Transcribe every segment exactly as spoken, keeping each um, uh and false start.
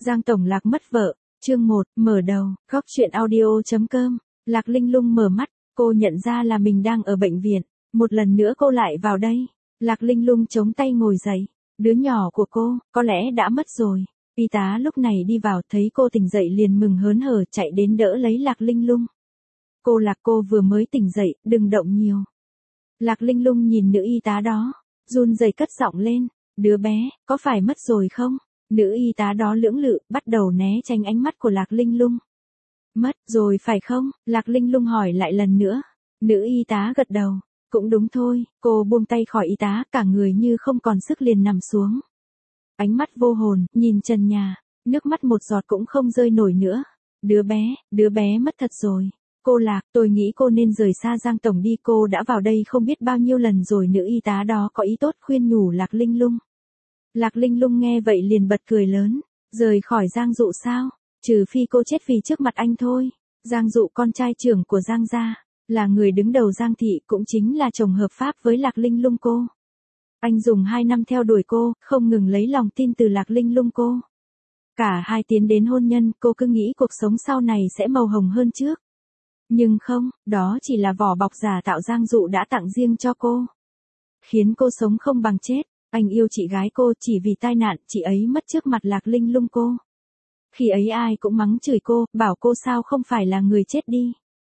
Giang Tổng Lạc mất vợ, chương một, mở đầu, góc truyện audio chấm com. Lạc Linh Lung mở mắt, cô nhận ra là mình đang ở bệnh viện, một lần nữa cô lại vào đây. Lạc Linh Lung chống tay ngồi dậy, đứa nhỏ của cô, có lẽ đã mất rồi. Y tá lúc này đi vào thấy cô tỉnh dậy liền mừng hớn hở chạy đến đỡ lấy Lạc Linh Lung. Cô Lạc cô vừa mới tỉnh dậy, đừng động nhiều. Lạc Linh Lung nhìn nữ y tá đó, run rẩy cất giọng lên, đứa bé, có phải mất rồi không? Nữ y tá đó lưỡng lự, bắt đầu né tránh ánh mắt của Lạc Linh Lung. Mất rồi phải không? Lạc Linh Lung hỏi lại lần nữa. Nữ y tá gật đầu. Cũng đúng thôi, cô buông tay khỏi y tá, cả người như không còn sức liền nằm xuống. Ánh mắt vô hồn, nhìn trần nhà, nước mắt một giọt cũng không rơi nổi nữa. Đứa bé, đứa bé mất thật rồi. Cô Lạc, tôi nghĩ cô nên rời xa Giang Tổng đi, cô đã vào đây không biết bao nhiêu lần rồi. Nữ y tá đó có ý tốt khuyên nhủ Lạc Linh Lung. Lạc Linh Lung nghe vậy liền bật cười lớn, rời khỏi Giang Dụ sao? Trừ phi cô chết vì trước mặt anh thôi. Giang Dụ con trai trưởng của Giang gia, là người đứng đầu Giang thị, cũng chính là chồng hợp pháp với Lạc Linh Lung cô. Anh dùng hai năm theo đuổi cô, không ngừng lấy lòng tin từ Lạc Linh Lung cô. Cả hai tiến đến hôn nhân, cô cứ nghĩ cuộc sống sau này sẽ màu hồng hơn trước. Nhưng không, đó chỉ là vỏ bọc giả tạo Giang Dụ đã tặng riêng cho cô. Khiến cô sống không bằng chết. Anh yêu chị gái cô chỉ vì tai nạn, chị ấy mất trước mặt Lạc Linh Lung cô. Khi ấy ai cũng mắng chửi cô, bảo cô sao không phải là người chết đi.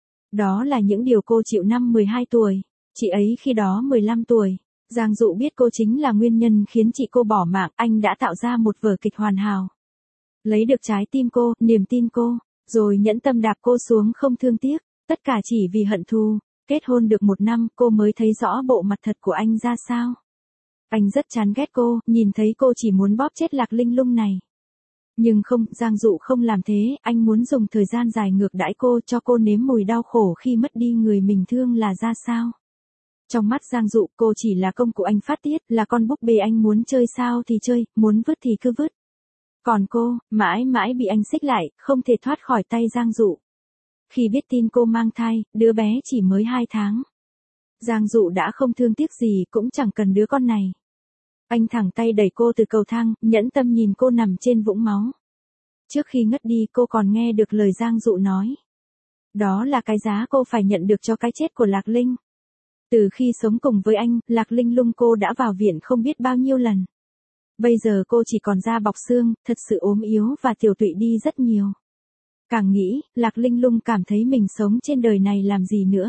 Đó là những điều cô chịu năm mười hai tuổi, chị ấy khi đó mười lăm tuổi. Giang Dụ biết cô chính là nguyên nhân khiến chị cô bỏ mạng, anh đã tạo ra một vở kịch hoàn hảo. Lấy được trái tim cô, niềm tin cô, rồi nhẫn tâm đạp cô xuống không thương tiếc, tất cả chỉ vì hận thù. Kết hôn được một năm cô mới thấy rõ bộ mặt thật của anh ra sao. Anh rất chán ghét cô, nhìn thấy cô chỉ muốn bóp chết Lạc Linh Lung này. Nhưng không, Giang Dụ không làm thế, anh muốn dùng thời gian dài ngược đãi cô, cho cô nếm mùi đau khổ khi mất đi người mình thương là ra sao. Trong mắt Giang Dụ, cô chỉ là công cụ anh phát tiết, là con búp bê anh muốn chơi sao thì chơi, muốn vứt thì cứ vứt. Còn cô, mãi mãi bị anh xích lại, không thể thoát khỏi tay Giang Dụ. Khi biết tin cô mang thai, đứa bé chỉ mới hai tháng. Giang Dụ đã không thương tiếc gì, cũng chẳng cần đứa con này. Anh thẳng tay đẩy cô từ cầu thang, nhẫn tâm nhìn cô nằm trên vũng máu. Trước khi ngất đi cô còn nghe được lời Giang Dụ nói. Đó là cái giá cô phải nhận được cho cái chết của Lạc Linh. Từ khi sống cùng với anh, Lạc Linh Lung cô đã vào viện không biết bao nhiêu lần. Bây giờ cô chỉ còn da bọc xương, thật sự ốm yếu và tiểu tụy đi rất nhiều. Càng nghĩ, Lạc Linh Lung cảm thấy mình sống trên đời này làm gì nữa.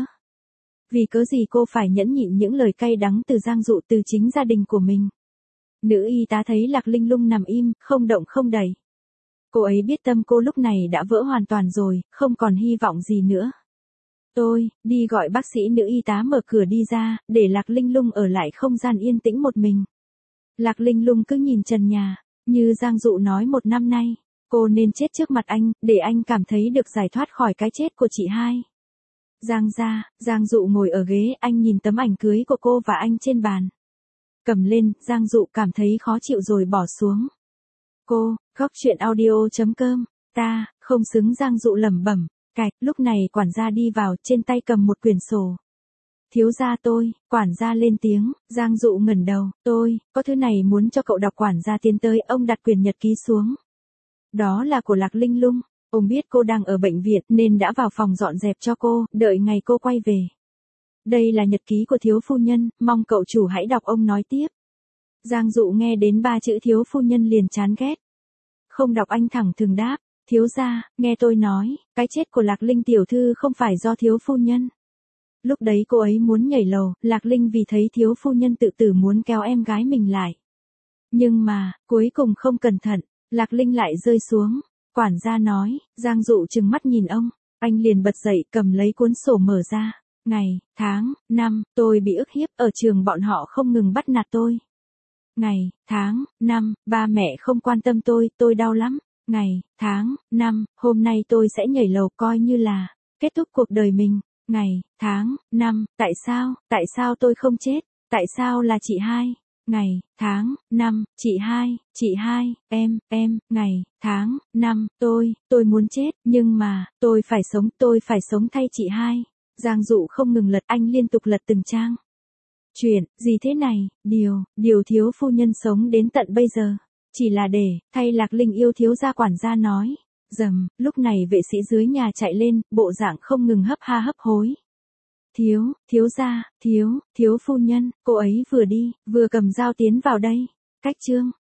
Vì cớ gì cô phải nhẫn nhịn những lời cay đắng từ Giang Dụ, từ chính gia đình của mình. Nữ y tá thấy Lạc Linh Lung nằm im, không động không đẩy. Cô ấy biết tâm cô lúc này đã vỡ hoàn toàn rồi, không còn hy vọng gì nữa. Tôi, đi gọi bác sĩ. Nữ y tá mở cửa đi ra, để Lạc Linh Lung ở lại không gian yên tĩnh một mình. Lạc Linh Lung cứ nhìn trần nhà, như Giang Dụ nói một năm nay, cô nên chết trước mặt anh, để anh cảm thấy được giải thoát khỏi cái chết của chị hai. Giang gia, Giang Dụ ngồi ở ghế, anh nhìn tấm ảnh cưới của cô và anh trên bàn. Cầm lên, Giang Dụ cảm thấy khó chịu rồi bỏ xuống. Cô, góc truyện audio chấm com, ta, không xứng. Giang Dụ lẩm bẩm, cạch. Lúc này quản gia đi vào, trên tay cầm một quyển sổ. Thiếu gia tôi, quản gia lên tiếng. Giang Dụ ngẩng đầu, tôi, có thứ này muốn cho cậu đọc. Quản gia tiến tới, ông đặt quyển nhật ký xuống. Đó là của Lạc Linh Lung. Ông biết cô đang ở bệnh viện nên đã vào phòng dọn dẹp cho cô, đợi ngày cô quay về. Đây là nhật ký của thiếu phu nhân, mong cậu chủ hãy đọc. Ông nói tiếp. Giang Dụ nghe đến ba chữ thiếu phu nhân liền chán ghét. Không đọc, anh thẳng thừng đáp, thiếu gia, nghe tôi nói, cái chết của Lạc Linh tiểu thư không phải do thiếu phu nhân. Lúc đấy cô ấy muốn nhảy lầu, Lạc Linh vì thấy thiếu phu nhân tự tử muốn kéo em gái mình lại. Nhưng mà, cuối cùng không cẩn thận, Lạc Linh lại rơi xuống. Quản gia nói. Giang Dụ trừng mắt nhìn ông, anh liền bật dậy cầm lấy cuốn sổ mở ra. Ngày, tháng, năm, tôi bị ức hiếp, ở trường bọn họ không ngừng bắt nạt tôi. Ngày, tháng, năm, ba mẹ không quan tâm tôi, tôi đau lắm. Ngày, tháng, năm, hôm nay tôi sẽ nhảy lầu coi như là kết thúc cuộc đời mình. Ngày, tháng, năm, tại sao, tại sao tôi không chết, tại sao là chị hai? Ngày, tháng, năm, chị hai, chị hai, em, em, ngày, tháng, năm, tôi, tôi muốn chết, nhưng mà, tôi phải sống, tôi phải sống thay chị hai. Giang Dụ không ngừng lật, anh liên tục lật từng trang. Chuyện, gì thế này, điều, điều thiếu phu nhân sống đến tận bây giờ. Chỉ là để, thay Lạc Linh yêu thiếu gia quản gia nói. Dầm, lúc này vệ sĩ dưới nhà chạy lên, bộ dạng không ngừng hấp ha hấp hối. Thiếu, thiếu gia, thiếu, thiếu phu nhân, cô ấy vừa đi, vừa cầm dao tiến vào đây. Cách chương,